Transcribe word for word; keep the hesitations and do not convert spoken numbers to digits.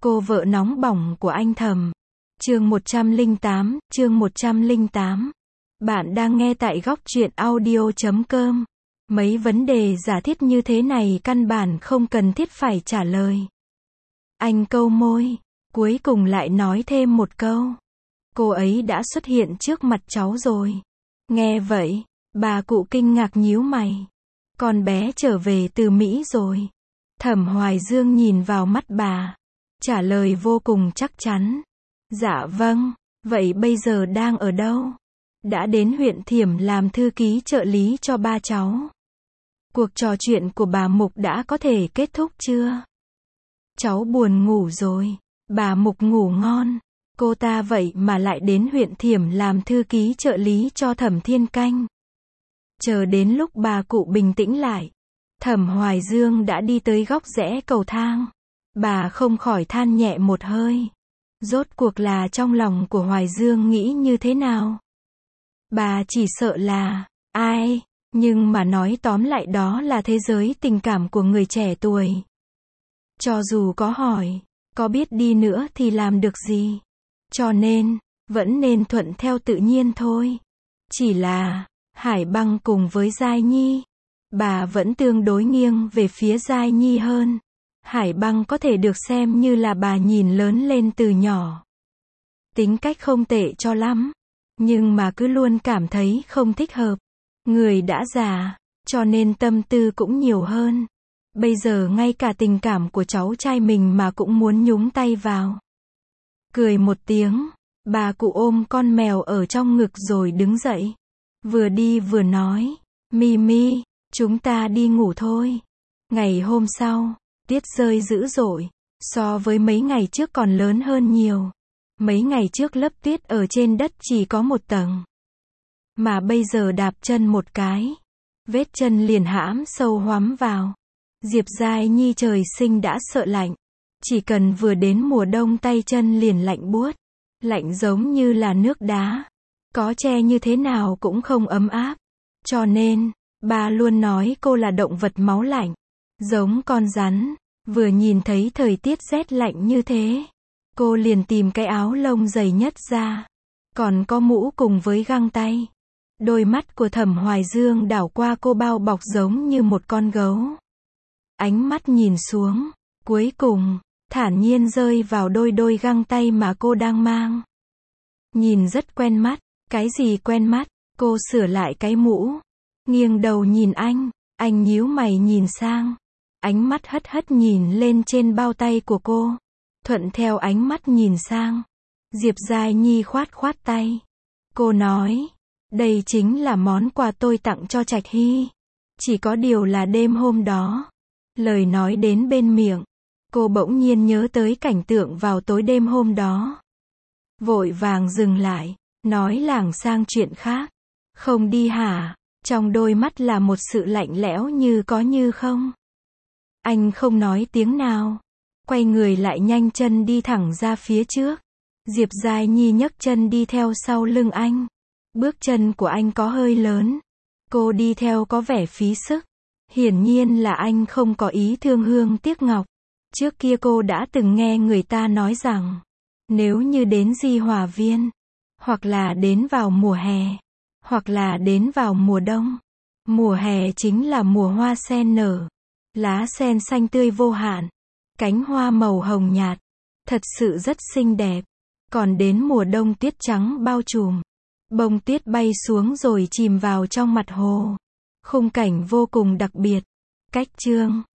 Cô vợ nóng bỏng của anh Thầm. Chương một trăm lẻ tám, chương một trăm lẻ tám. Bạn đang nghe tại góc truyện audio chấm com. Mấy vấn đề giả thiết như thế này căn bản không cần thiết phải trả lời. Anh câu môi, cuối cùng lại nói thêm một câu. Cô ấy đã xuất hiện trước mặt cháu rồi. Nghe vậy, bà cụ kinh ngạc nhíu mày. Con bé trở về từ Mỹ rồi. Thẩm Hoài Dương nhìn vào mắt bà, trả lời vô cùng chắc chắn. Dạ vâng, vậy bây giờ đang ở đâu? Đã đến huyện Thiểm làm thư ký trợ lý cho ba cháu. Cuộc trò chuyện của bà Mục đã có thể kết thúc chưa? Cháu buồn ngủ rồi. Bà Mục ngủ ngon. Cô ta vậy mà lại đến huyện Thiểm làm thư ký trợ lý cho Thẩm Thiên Canh. Chờ đến lúc bà cụ bình tĩnh lại, Thẩm Hoài Dương đã đi tới góc rẽ cầu thang. Bà không khỏi than nhẹ một hơi. Rốt cuộc là trong lòng của Hoài Dương nghĩ như thế nào? Bà chỉ sợ là, ai, nhưng mà nói tóm lại đó là thế giới tình cảm của người trẻ tuổi. Cho dù có hỏi, có biết đi nữa thì làm được gì? Cho nên, vẫn nên thuận theo tự nhiên thôi. Chỉ là, Hải Băng cùng với Giai Nhi, bà vẫn tương đối nghiêng về phía Giai Nhi hơn. Hải Băng có thể được xem như là bà nhìn lớn lên từ nhỏ. Tính cách không tệ cho lắm, nhưng mà cứ luôn cảm thấy không thích hợp. Người đã già, cho nên tâm tư cũng nhiều hơn. Bây giờ ngay cả tình cảm của cháu trai mình mà cũng muốn nhúng tay vào. Cười một tiếng, bà cụ ôm con mèo ở trong ngực rồi đứng dậy. Vừa đi vừa nói, Mimi, chúng ta đi ngủ thôi. Ngày hôm sau, tiết rơi dữ dội, so với mấy ngày trước còn lớn hơn nhiều. Mấy ngày trước lớp tuyết ở trên đất chỉ có một tầng. Mà bây giờ đạp chân một cái, vết chân liền hãm sâu hoắm vào. Diệp Giai Nhi trời sinh đã sợ lạnh. Chỉ cần vừa đến mùa đông tay chân liền lạnh buốt. Lạnh giống như là nước đá. Có che như thế nào cũng không ấm áp. Cho nên, bà luôn nói cô là động vật máu lạnh. Giống con rắn. Vừa nhìn thấy thời tiết rét lạnh như thế, cô liền tìm cái áo lông dày nhất ra. Còn có mũ cùng với găng tay. Đôi mắt của Thẩm Hoài Dương đảo qua cô bao bọc giống như một con gấu. Ánh mắt nhìn xuống, cuối cùng, thản nhiên rơi vào đôi đôi găng tay mà cô đang mang. Nhìn rất quen mắt. Cái gì quen mắt? Cô sửa lại cái mũ, nghiêng đầu nhìn anh. Anh nhíu mày nhìn sang. Ánh mắt hất hất nhìn lên trên bao tay của cô. Thuận theo ánh mắt nhìn sang, Diệp Giai Nhi khoát khoát tay. Cô nói, đây chính là món quà tôi tặng cho Trạch Hy. Chỉ có điều là đêm hôm đó. Lời nói đến bên miệng, cô bỗng nhiên nhớ tới cảnh tượng vào tối đêm hôm đó. Vội vàng dừng lại, nói lảng sang chuyện khác. Không đi hả? Trong đôi mắt là một sự lạnh lẽo như có như không. Anh không nói tiếng nào. Quay người lại nhanh chân đi thẳng ra phía trước. Diệp Giai Nhi nhấc chân đi theo sau lưng anh. Bước chân của anh có hơi lớn. Cô đi theo có vẻ phí sức. Hiển nhiên là anh không có ý thương hương tiếc ngọc. Trước kia cô đã từng nghe người ta nói rằng, nếu như đến Di Hòa Viên, hoặc là đến vào mùa hè, hoặc là đến vào mùa đông. Mùa hè chính là mùa hoa sen nở. Lá sen xanh tươi vô hạn. Cánh hoa màu hồng nhạt. Thật sự rất xinh đẹp. Còn đến mùa đông tuyết trắng bao trùm. Bông tuyết bay xuống rồi chìm vào trong mặt hồ. Khung cảnh vô cùng đặc biệt. Cách chương